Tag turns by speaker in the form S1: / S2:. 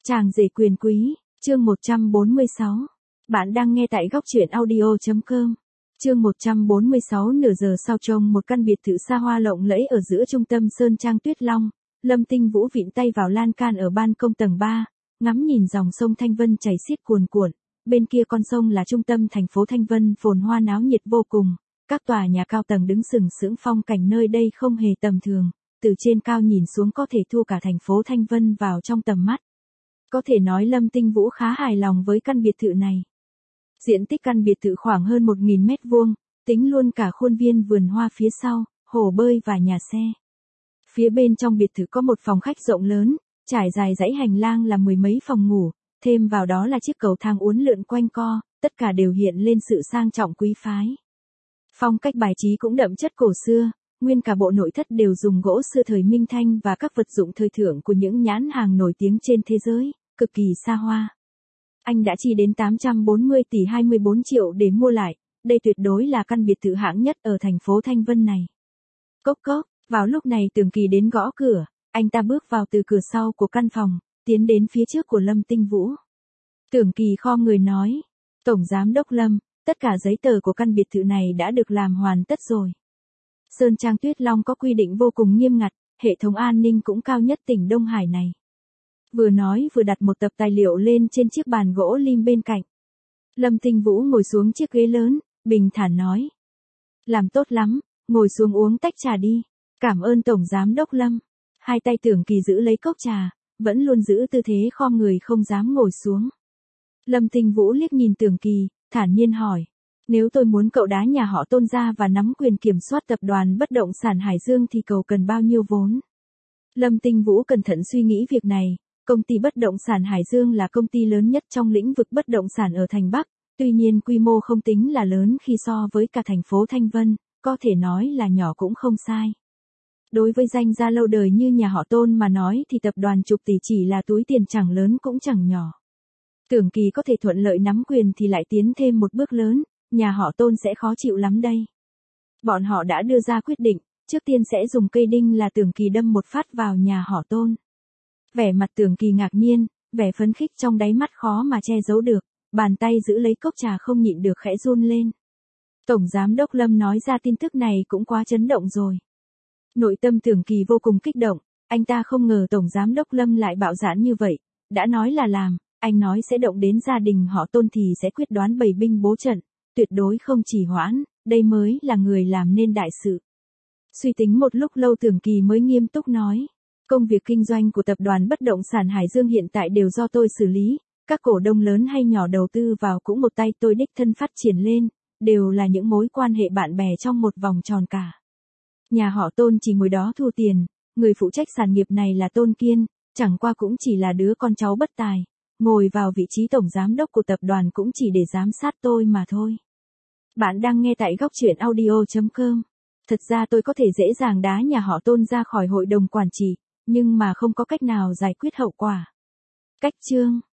S1: Chàng rể quyền quý, chương 146. Bạn đang nghe tại góc truyện audio.com. Chương 146. Nửa giờ sau trông một căn biệt thự xa hoa lộng lẫy ở giữa trung tâm Sơn Trang Tuyết Long, Lâm Tinh Vũ vịn tay vào lan can ở ban công tầng 3, ngắm nhìn dòng sông Thanh Vân chảy xiết cuồn cuộn. Bên kia con sông là trung tâm thành phố Thanh Vân phồn hoa náo nhiệt vô cùng, các tòa nhà cao tầng đứng sừng sững, phong cảnh nơi đây không hề tầm thường, từ trên cao nhìn xuống có thể thu cả thành phố Thanh Vân vào trong tầm mắt. Có thể nói Lâm Tinh Vũ khá hài lòng với căn biệt thự này. Diện tích căn biệt thự khoảng hơn 1.000 mét vuông, tính luôn cả khuôn viên vườn hoa phía sau, hồ bơi và nhà xe. Phía bên trong biệt thự có một phòng khách rộng lớn, trải dài dãy hành lang là mười mấy phòng ngủ, thêm vào đó là chiếc cầu thang uốn lượn quanh co, tất cả đều hiện lên sự sang trọng quý phái. Phong cách bài trí cũng đậm chất cổ xưa, nguyên cả bộ nội thất đều dùng gỗ xưa thời Minh Thanh và các vật dụng thời thượng của những nhãn hàng nổi tiếng trên thế giới, cực kỳ xa hoa. Anh đã chi đến 840 tỷ 24 triệu để mua lại, đây tuyệt đối là căn biệt thự hạng nhất ở thành phố Thanh Vân này. Cốc cốc, vào lúc này Tưởng Kỳ đến gõ cửa, anh ta bước vào từ cửa sau của căn phòng, tiến đến phía trước của Lâm Tinh Vũ. Tưởng Kỳ khom người nói, Tổng Giám đốc Lâm, tất cả giấy tờ của căn biệt thự này đã được làm hoàn tất rồi. Sơn Trang Tuyết Long có quy định vô cùng nghiêm ngặt, hệ thống an ninh cũng cao nhất tỉnh Đông Hải này. Vừa nói vừa đặt một tập tài liệu lên trên chiếc bàn gỗ lim bên cạnh. Lâm Tinh Vũ ngồi xuống chiếc ghế lớn, bình thản nói. Làm tốt lắm, ngồi xuống uống tách trà đi. Cảm ơn Tổng Giám đốc Lâm. Hai tay Tưởng Kỳ giữ lấy cốc trà, vẫn luôn giữ tư thế khom người không dám ngồi xuống. Lâm Tinh Vũ liếc nhìn Tưởng Kỳ, thản nhiên hỏi. Nếu tôi muốn cậu đá nhà họ Tôn ra và nắm quyền kiểm soát tập đoàn bất động sản Hải Dương thì cậu cần bao nhiêu vốn? Lâm Tinh Vũ cẩn thận suy nghĩ việc này. Công ty bất động sản Hải Dương là công ty lớn nhất trong lĩnh vực bất động sản ở thành Bắc, tuy nhiên quy mô không tính là lớn khi so với cả thành phố Thanh Vân, có thể nói là nhỏ cũng không sai. Đối với danh gia lâu đời như nhà họ Tôn mà nói thì tập đoàn chục tỷ chỉ là túi tiền chẳng lớn cũng chẳng nhỏ. Tưởng Kỳ có thể thuận lợi nắm quyền thì lại tiến thêm một bước lớn, nhà họ Tôn sẽ khó chịu lắm đây. Bọn họ đã đưa ra quyết định, trước tiên sẽ dùng cây đinh là Tưởng Kỳ đâm một phát vào nhà họ Tôn. Vẻ mặt Tưởng Kỳ ngạc nhiên, vẻ phấn khích trong đáy mắt khó mà che giấu được, bàn tay giữ lấy cốc trà không nhịn được khẽ run lên. Tổng Giám đốc Lâm nói ra tin tức này cũng quá chấn động rồi. Nội tâm Tưởng Kỳ vô cùng kích động, anh ta không ngờ Tổng Giám đốc Lâm lại bạo dạn như vậy, đã nói là làm, anh nói sẽ động đến gia đình họ Tôn thì sẽ quyết đoán bày binh bố trận, tuyệt đối không trì hoãn, đây mới là người làm nên đại sự. Suy tính một lúc lâu Tưởng Kỳ mới nghiêm túc nói. Công việc kinh doanh của tập đoàn bất động sản Hải Dương hiện tại đều do tôi xử lý, các cổ đông lớn hay nhỏ đầu tư vào cũng một tay tôi đích thân phát triển lên, đều là những mối quan hệ bạn bè trong một vòng tròn cả. Nhà họ Tôn chỉ ngồi đó thu tiền, người phụ trách sản nghiệp này là Tôn Kiên, chẳng qua cũng chỉ là đứa con cháu bất tài, ngồi vào vị trí tổng giám đốc của tập đoàn cũng chỉ để giám sát tôi mà thôi. Bạn đang nghe tại góc truyện audio.com. Thật ra tôi có thể dễ dàng đá nhà họ Tôn ra khỏi hội đồng quản trị, nhưng mà không có cách nào giải quyết hậu quả. Cách chương